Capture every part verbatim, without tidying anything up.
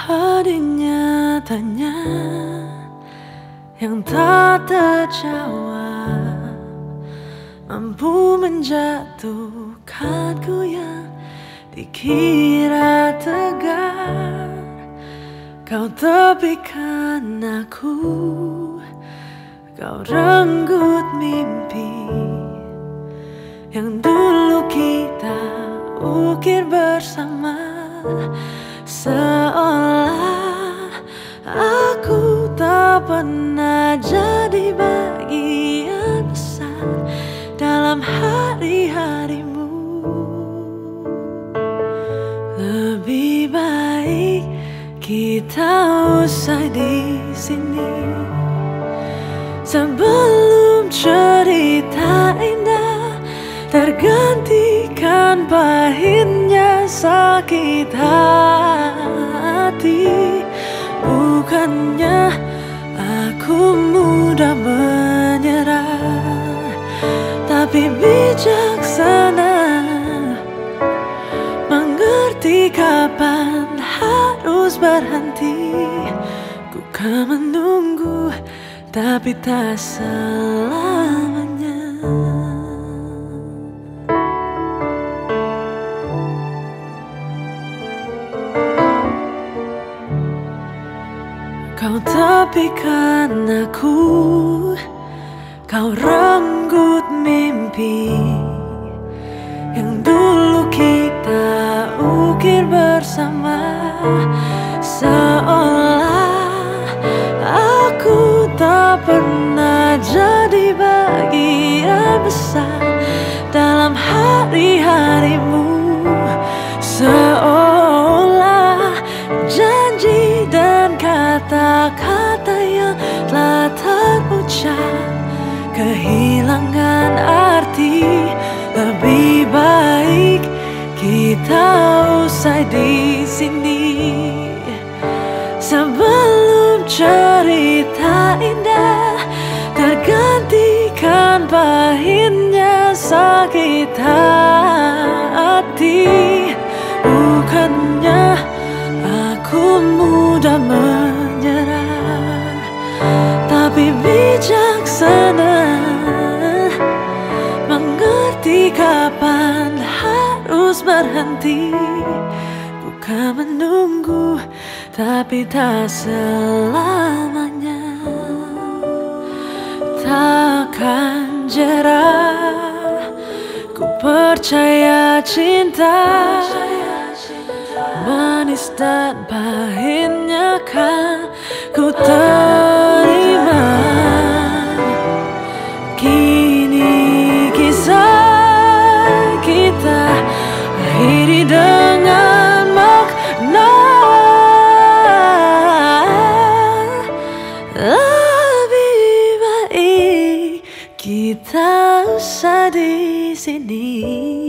Pedihnya tanya yang tak terjawab, mampu menjatuhkanku yang dikira tegar. Kau tepikan aku, kau renggut mimpi yang dulu kita ukir bersama. Seolah aku tak pernah jadi bagian besar dalam hari-harimu. Lebih baik kita usai di sini sebelum cerita indah tergantikan pahitnya sakit hati. Bukannya aku mudah menyerah, tapi bijaksana mengerti kapan harus berhenti. Ku kan menunggu, tapi tak selamanya. Kau tepikan aku, kau renggut mimpi yang dulu kita ukir bersama. Seolah aku tak pernah jadi bagian besar dalam hari-harimu. Seolah janji dan kata-kata yang telah terucap kehilangan arti. Lebih baik kita usai di sini sebelum cerita indah tergantikan pahitnya sakit hati. Bukannya aku mudah menyerah, tapi bijaksana mengerti kapan harus berhenti. Ku kan menunggu, tapi tak selamanya. Takkan jerah, ku percaya cinta manis dan pahitnya kan ku terima. Kini kisah kita akhiri dengan makna. Lebih baik kita usai di sini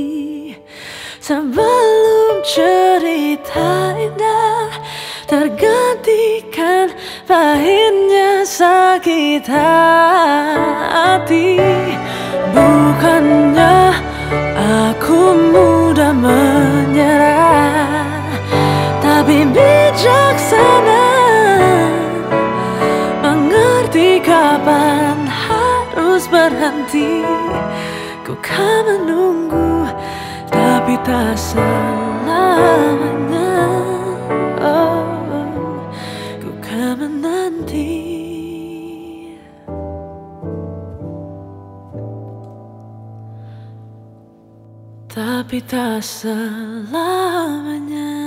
sebelum cerita indah tergantikan pahitnya sakit hati. Bukannya aku mudah menyerah, tapi bijaksana mengerti kapan harus berhenti. Ku kan menunggu, tapi tak selamanya. Oh, ku kan menanti, tapi tak selamanya.